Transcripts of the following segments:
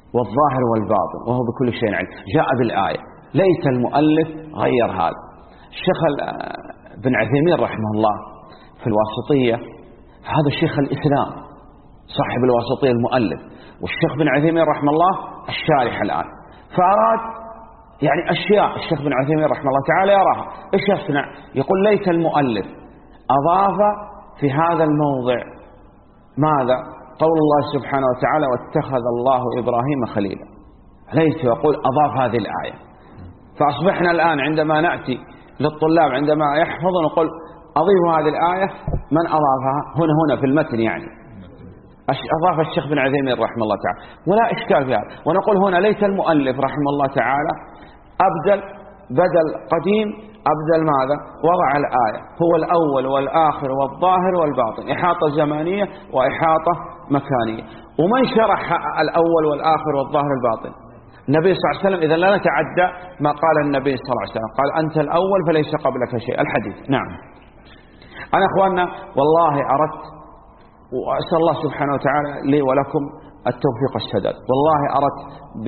والظاهر والباطن وهو بكل شيء عليم. جاء بالآية، ليت المؤلف غير هذا. الشيخ بن عثيمين رحمه الله في الواسطية، هذا شيخ الإسلام صاحب الواسطية المؤلف، والشيخ بن عثيمين رحمه الله الشارح الآن، فأراد يعني أشياء الشيخ بن عثيمين رحمه الله تعالى يراها، إيش يصنع؟ يقول ليت المؤلف أضاف في هذا الموضع ماذا؟ قول الله سبحانه وتعالى واتخذ الله إبراهيم خليلا، ليت يقول أضاف هذه الآية. فأصبحنا الآن عندما نأتي للطلاب عندما يحفظون نقول أضيف هذه الآية، من أضافها؟ هنا في المتن، يعني أضاف الشيخ بن عثيمين رحمه الله تعالى، ولا إشكال في هذا. ونقول هنا ليت المؤلف رحمه الله تعالى بدل قديم أبدل ماذا؟ وضع الآية، هو الأول والآخر والظاهر والباطن، إحاطة زمانية وإحاطة مكانية. ومن شرح الأول والآخر والظاهر والباطن؟ النبي صلى الله عليه وسلم. إذا لا نتعدى ما قال النبي صلى الله عليه وسلم، قال أنت الأول فليس قبلك شيء، الحديث. نعم. أنا أخواننا والله أردت، وأسأل الله سبحانه وتعالى لي ولكم التوفيق والسداد، والله أردت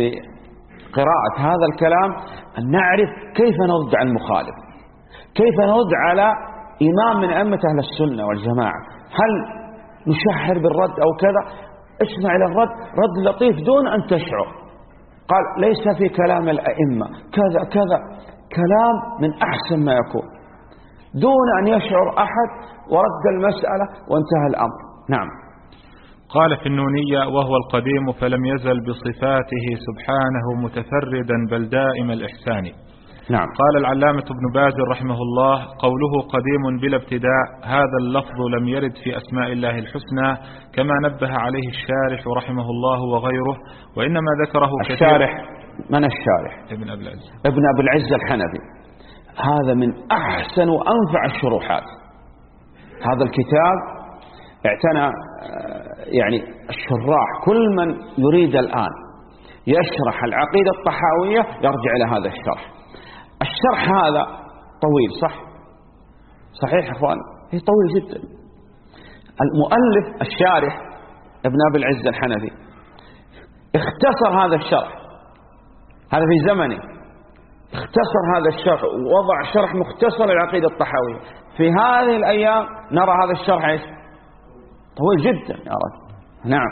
بقراءة هذا الكلام أن نعرف كيف نرد على المخالف، كيف نرد على إمام من أئمة أهل السنة والجماعة. هل نشهر بالرد أو كذا؟ اسمع إلى الرد، رد لطيف دون أن تشعر. قال ليس في كلام الأئمة كذا كذا، كلام من أحسن ما يكون دون أن يشعر أحد، ورد المسألة وانتهى الأمر. نعم. قال في النونية وهو القديم فلم يزل بصفاته سبحانه متفردا بل دائم الإحسان. نعم. قال العلامة ابن باز رحمه الله قوله قديم بلا ابتداء هذا اللفظ لم يرد في أسماء الله الحسنى كما نبه عليه الشارح رحمه الله وغيره، وإنما ذكره الشارح. من الشارح؟ ابن أبي العز، ابن أبي العز الحنفي. هذا من أحسن وأنفع الشروحات. هذا الكتاب اعتنى يعني الشراح، كل من يريد الآن يشرح العقيدة الطحاوية يرجع إلى هذا الشرح. الشرح هذا طويل، صحيح أخوان؟ هي طويل جدا. المؤلف الشارح ابن أبي العز الحنفي اختصر هذا الشرح، هذا في زمنه اختصر هذا الشرح ووضع شرح مختصر للعقيدة الطحاوية. في هذه الأيام نرى هذا الشرح ايش؟ طويل جدا يا رجل. نعم.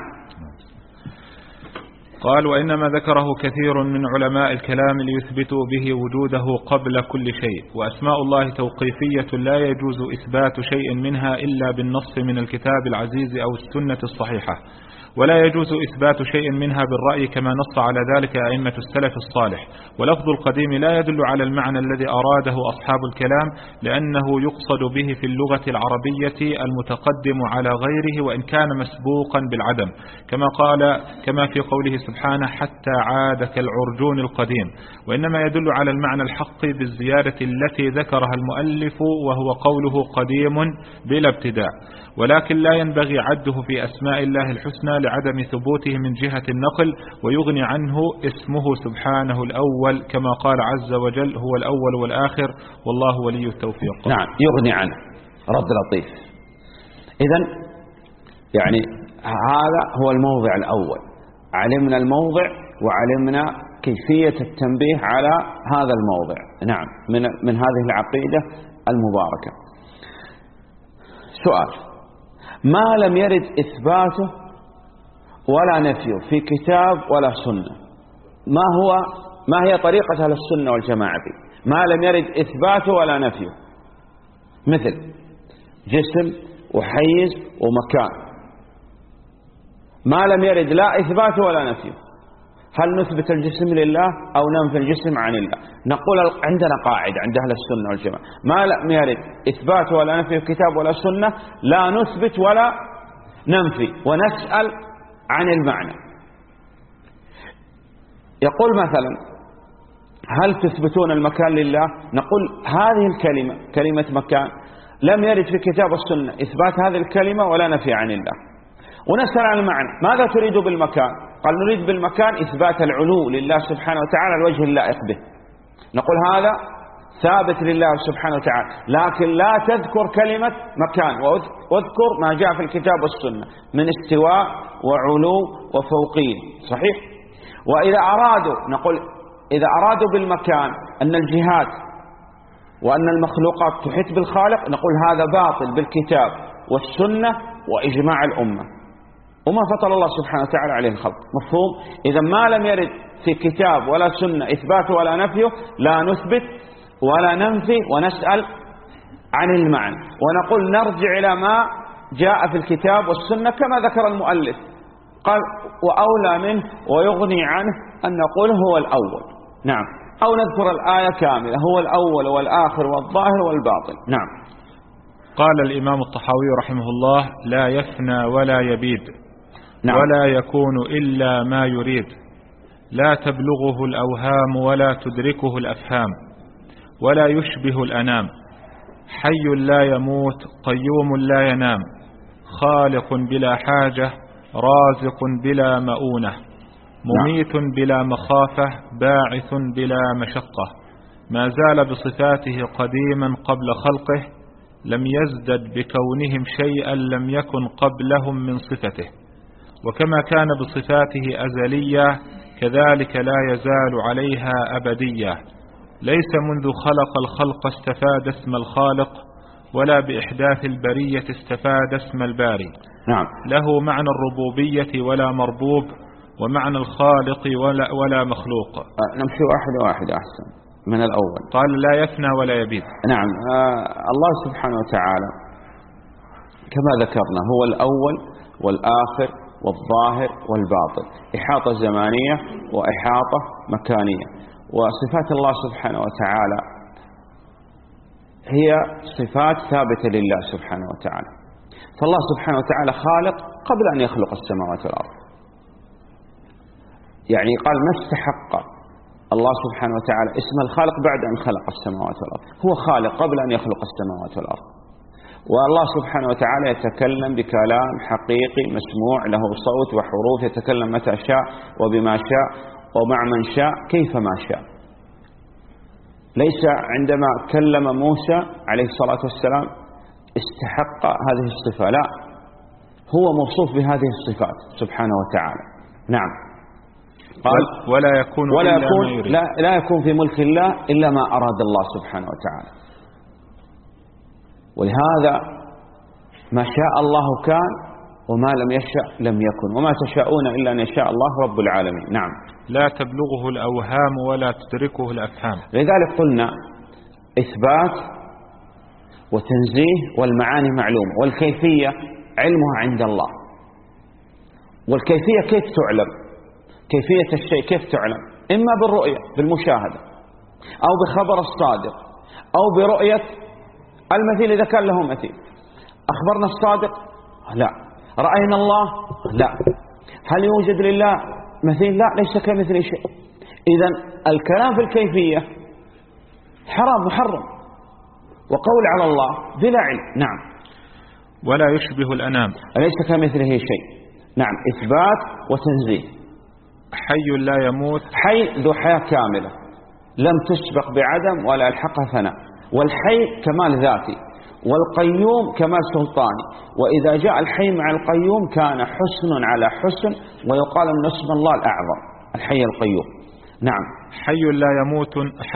قال وإنما ذكره كثير من علماء الكلام ليثبتوا به وجوده قبل كل شيء، وأسماء الله توقيفية لا يجوز إثبات شيء منها إلا بالنص من الكتاب العزيز أو السنة الصحيحة، ولا يجوز إثبات شيء منها بالرأي كما نص على ذلك أئمة السلف الصالح. ولفظ القديم لا يدل على المعنى الذي أراده أصحاب الكلام، لأنه يقصد به في اللغة العربية المتقدم على غيره وإن كان مسبوقا بالعدم، كما في قوله سبحانه حتى عاد كالعرجون القديم، وإنما يدل على المعنى الحق بالزيادة التي ذكرها المؤلف وهو قوله قديم بلا ابتداء، ولكن لا ينبغي عده في أسماء الله الحسنى لعدم ثبوته من جهة النقل، ويغني عنه اسمه سبحانه الأول كما قال عز وجل هو الأول والآخر والله ولي التوفيق. نعم، يغني عنه، رد لطيف. إذن يعني هذا هو الموضع الأول، علمنا الموضع وعلمنا كيفية التنبيه على هذا الموضع. نعم، من هذه العقيدة المباركة. سؤال: ما لم يرد إثباته ولا نفيه في كتاب ولا سنة، ما هي طريقة أهل السنة والجماعة فيه؟ ما لم يرد إثباته ولا نفيه، مثل جسم وحيز ومكان، ما لم يرد لا إثباته ولا نفيه. هل نثبت الجسم لله أو ننفي الجسم عن الله؟ نقول عندنا قاعدة عند أهل السنة والجماعة: ما لم يرد إثباته ولا نفيه في كتاب ولا سنة لا نثبت ولا ننفي، ونسأل عن المعنى. يقول مثلا: هل تثبتون المكان لله؟ نقول هذه الكلمة كلمة مكان لم يرد في كتاب السنة إثبات هذه الكلمة ولا نفي عن الله، ونسأل عن المعنى: ماذا تريد بالمكان؟ قال نريد بالمكان إثبات العلو لله سبحانه وتعالى الوجه اللائق به. نقول هذا ثابت لله سبحانه وتعالى، لكن لا تذكر كلمة مكان، واذكر ما جاء في الكتاب والسنة من استواء وعلو وفوقية. صحيح؟ وإذا أرادوا نقول إذا أرادوا بالمكان أن الجهات وأن المخلوقات تحيط بالخالق نقول هذا باطل بالكتاب والسنة وإجماع الأمة وما فطر الله سبحانه وتعالى عليه الخلق. مفهوم؟ إذا ما لم يرد في كتاب ولا سنة إثباته ولا نفيه لا نثبت ولا ننفي ونسأل عن المعنى ونقول نرجع إلى ما جاء في الكتاب والسنة كما ذكر المؤلف قال وأولى منه ويغني عنه أن نقول هو الأول. نعم. أو نذكر الآية كاملة هو الأول والآخر والظاهر والباطن. نعم. قال الإمام الطحاوي رحمه الله لا يفنى ولا يبيد. نعم. ولا يكون إلا ما يريد لا تبلغه الأوهام ولا تدركه الأفهام ولا يشبه الأنام حي لا يموت قيوم لا ينام خالق بلا حاجة رازق بلا مؤونة مميت بلا مخافة باعث بلا مشقة ما زال بصفاته قديما قبل خلقه لم يزدد بكونهم شيئا لم يكن قبلهم من صفته وكما كان بصفاته أزلية كذلك لا يزال عليها أبدية ليس منذ خلق الخلق استفاد اسم الخالق ولا بإحداث البرية استفاد اسم الباري. نعم. له معنى الربوبية ولا مربوب ومعنى الخالق ولا مخلوق. نمشي واحد أحسن من الأول. قال لا يفنى ولا يبيد. نعم. الله سبحانه وتعالى كما ذكرنا هو الأول والآخر والظاهر والباطن إحاطة زمانية وإحاطة مكانية وصفات الله سبحانه وتعالى هي صفات ثابتة لله سبحانه وتعالى. فالله سبحانه وتعالى خالق قبل أن يخلق السماوات والأرض يعني قال ما استحق الله سبحانه وتعالى اسم الخالق بعد أن خلق السماوات والأرض هو خالق قبل أن يخلق السماوات والأرض. والله سبحانه وتعالى يتكلم بكلام حقيقي مسموع له صوت وحروف يتكلم متى شاء وبما شاء ومع من شاء كيف ما شاء. ليس عندما كلم موسى عليه الصلاة والسلام استحق هذه الصفة لا هو موصوف بهذه الصفات سبحانه وتعالى. نعم. قال لا يكون في ملك الله إلا ما أراد الله سبحانه وتعالى ولهذا ما شاء الله كان وما لم يشاء لم يكن وما تشاءون إلا أن يشاء الله رب العالمين. نعم. لا تبلغه الأوهام ولا تدركه الأفهام. لذلك قلنا إثبات وتنزيه والمعاني معلومة والكيفية علمها عند الله. والكيفية كيف تعلم؟ كيفية الشيء كيف تعلم؟ إما بالرؤية بالمشاهدة أو بخبر الصادق أو برؤية المثيل إذا كان له مثيل. أخبرنا الصادق؟ لا. رأينا الله؟ لا. هل يوجد لله مثيل؟ لا ليس كمثل شيء. إذن الكلام في الكيفية حرام محرم وقول على الله بلا علم. نعم. ولا يشبه الأنام ليس كمثله شيء. نعم. إثبات وتنزيه. حي لا يموت حي ذو حياة كاملة لم تسبق بعدم ولا الحقها فناء والحي كمال ذاتي والقيوم كمال سلطاني وإذا جاء الحي مع القيوم كان حسن على حسن ويقال أن اسم الله الأعظم الحي القيوم. نعم. حي لا يموت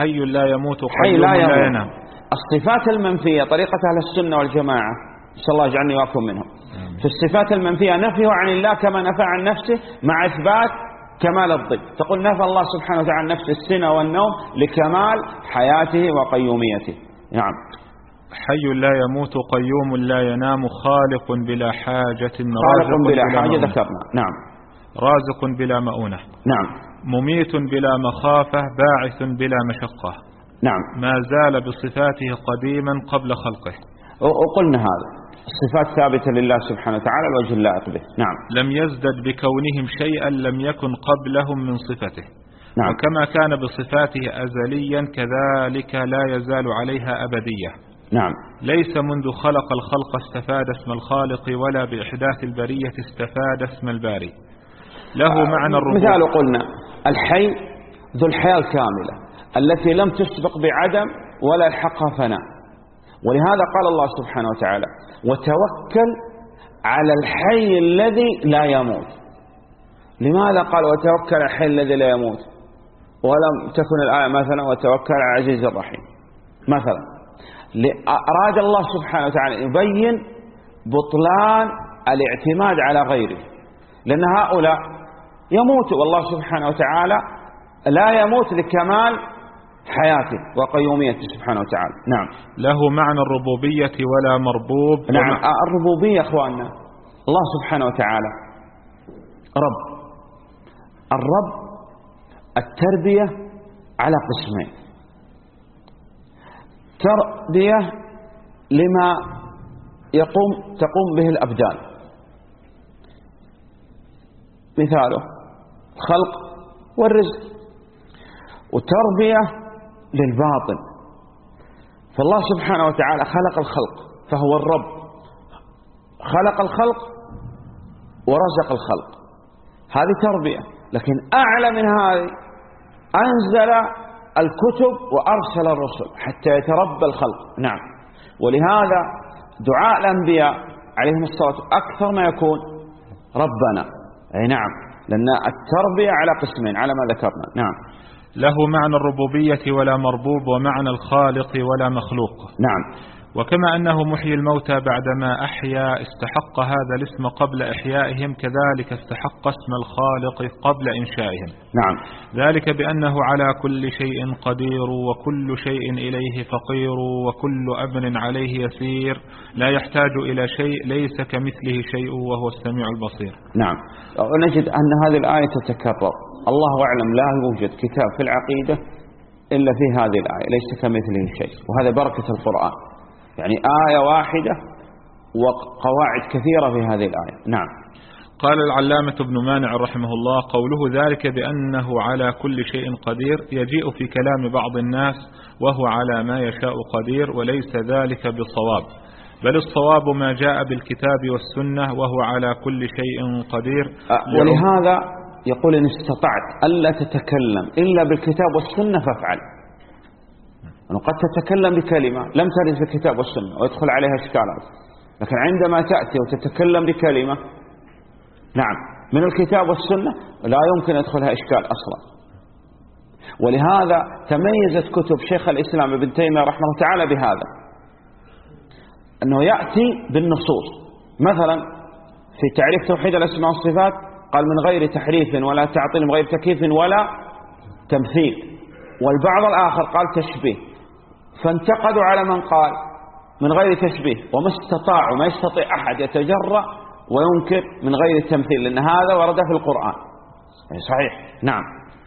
حي لا ينام. الصفات المنفية طريقة أهل السنة والجماعة صلى الله يجعلني وأكون منهم في الصفات المنفية نفيه عن الله كما نفى عن نفسه مع إثبات كمال الضد. تقول نفى الله سبحانه وتعالى عن نفسه السنة والنوم لكمال حياته وقيوميته. نعم. حي لا يموت قيوم لا ينام خالق بلا حاجة خالق بلا حاجة ذكرنا. نعم. رازق بلا مؤونة. نعم. مميت بلا مخافة باعث بلا مشقة. نعم. ما زال بصفاته قديما قبل خلقه. وقلنا هذا الصفات ثابتة لله سبحانه وتعالى الوجه اللائق به. نعم. لم يزدد بكونهم شيئا لم يكن قبلهم من صفته. نعم. وكما كان بصفاته أزليا كذلك لا يزال عليها أبدية. نعم. ليس منذ خلق الخلق استفاد اسم الخالق ولا بإحداث البرية استفاد اسم الباري. له معنى الربوبية. مثال قلنا الحي ذو الحياة الكاملة التي لم تسبق بعدم ولا الحقها فناء ولهذا قال الله سبحانه وتعالى وتوكل على الحي الذي لا يموت لماذا قال وتوكل على الحي الذي لا يموت ولم تكن الآية مثلا وتوكل على العزيز الرحيم مثلا؟ أراد الله سبحانه وتعالى يبين بطلان الاعتماد على غيره، لأن هؤلاء يموتوا والله سبحانه وتعالى لا يموت لكمال حياته وقيوميته سبحانه وتعالى. نعم. له معنى الربوبية ولا مربوب. نعم. الربوبية أخواننا الله سبحانه وتعالى رب. الرب التربية على قسمين: تربية لما تقوم به الأبدان، مثاله الخلق والرزق، وتربية للباطن. فالله سبحانه وتعالى خلق الخلق فهو الرب، خلق الخلق ورزق الخلق، هذه تربية. لكن أعلى من هذه أنزل الكتب وأرسل الرسل حتى يتربى الخلق. نعم. ولهذا دعاء الأنبياء عليهم الصلاة أكثر ما يكون ربنا. أي نعم، لأن التربية على قسمين على ما ذكرنا. نعم. له معنى الربوبية ولا مربوب ومعنى الخالق ولا مخلوق. نعم. وكما أنه محيي الموتى بعدما أحيا استحق هذا الاسم قبل إحيائهم، كذلك استحق اسم الخالق قبل إنشائهم. نعم. ذلك بأنه على كل شيء قدير وكل شيء إليه فقير وكل أمر عليه يسير، لا يحتاج إلى شيء، ليس كمثله شيء وهو السميع البصير. نعم. ونجد أن هذه الآية تتكرر. الله أعلم لا يوجد كتاب في العقيدة إلا في هذه الآية ليس كمثله شيء، وهذا بركة القرآن، يعني آية واحدة وقواعد كثيرة في هذه الآية. نعم. قال العلامة ابن مانع رحمه الله: قوله ذلك بأنه على كل شيء قدير يجيء في كلام بعض الناس وهو على ما يشاء قدير، وليس ذلك بصواب، بل الصواب ما جاء بالكتاب والسنة وهو على كل شيء قدير. ولهذا يقول إن استطعت ألا تتكلم إلا بالكتاب والسنة فافعل. أنه قد تتكلم بكلمة لم ترد في الكتاب والسنة ويدخل عليها إشكالات، لكن عندما تأتي وتتكلم بكلمة نعم من الكتاب والسنة لا يمكن يدخلها إشكال أصلا. ولهذا تميزت كتب شيخ الإسلام ابن تيمية رحمه الله تعالى بهذا، أنه يأتي بالنصوص. مثلا في تعريف توحيد الأسماء والصفات قال من غير تحريف ولا تعطيل، من غير تكييف ولا تمثيل. والبعض الآخر قال تشبيه، فانتقدوا على من قال من غير تشبيه، وما استطاعوا، ما يستطيع أحد يتجرأ وينكر من غير التمثيل، لأن هذا ورد في القرآن. صحيح. نعم.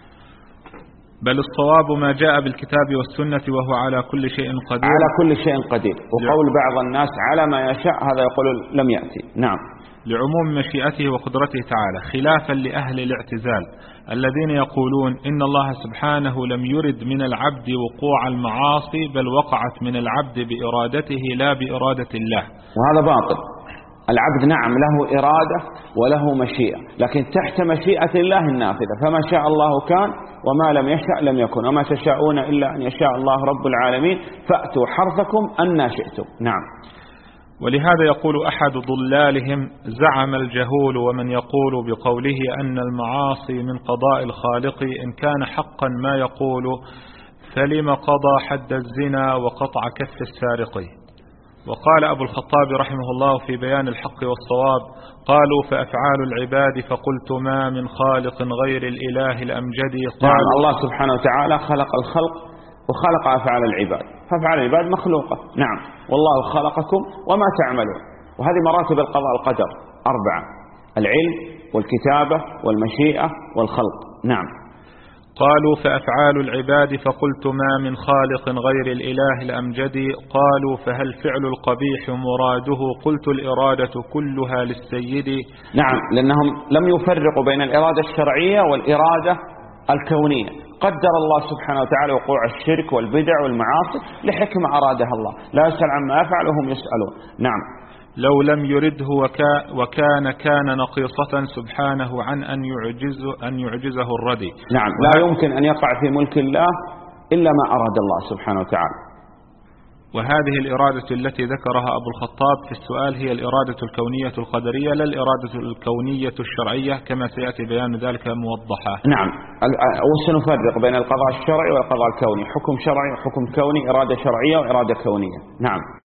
بل الصواب ما جاء بالكتاب والسنة وهو على كل شيء قدير. على كل شيء قدير. وقول بعض الناس على ما يشاء هذا يقول لم يأتي. نعم. لعموم مشيئته وقدرته تعالى، خلافا لأهل الاعتزال الذين يقولون إن الله سبحانه لم يرد من العبد وقوع المعاصي، بل وقعت من العبد بإرادته لا بإرادة الله. وهذا باطل. العبد نعم له إرادة وله مشيئة، لكن تحت مشيئة الله النافذة، فما شاء الله كان وما لم يشاء لم يكن، وما تشاءون إلا أن يشاء الله رب العالمين، فأتوا حرثكم أن شئتم. نعم. ولهذا يقول أحد ضلالهم: زعم الجهول ومن يقول بقوله أن المعاصي من قضاء الخالق إن كان حقا ما يقول، فلم قضى حد الزنا وقطع كف السارق. وقال أبو الخطاب رحمه الله في بيان الحق والصواب: قالوا فأفعال العباد، فقلت ما من خالق غير الإله الأمجد. نعم. الله سبحانه وتعالى خلق الخلق وخلق أفعال العباد، فأفعال العباد مخلوقة. نعم. والله خلقكم وما تعملون. وهذه مراتب القضاء القدر 4: العلم والكتابة والمشيئة والخلق. نعم. قالوا فأفعال العباد، فقلت ما من خالق غير الإله الأمجد. قالوا فهل فعل القبيح مراده؟ قلت الإرادة كلها للسيد. نعم، لأنهم لم يفرقوا بين الإرادة الشرعية والإرادة الكونية. قدر الله سبحانه وتعالى وقوع الشرك والبدع والمعاصي لحكمة أرادها الله، لا يسأل عما يفعل وهم يسألون. نعم. لو لم يرده كان نقيصة سبحانه عن أن يعجزه الردي. نعم. لا يمكن أن يقع في ملك الله إلا ما أراد الله سبحانه وتعالى. وهذه الإرادة التي ذكرها أبو الخطاب في السؤال هي الإرادة الكونية القدرية لا الإرادة الكونية الشرعية كما سيأتي بيان ذلك موضحا. نعم، وسنفرق بين القضاء الشرعي والقضاء الكوني، حكم شرعي وحكم كوني، إرادة شرعية وإرادة كونية. نعم.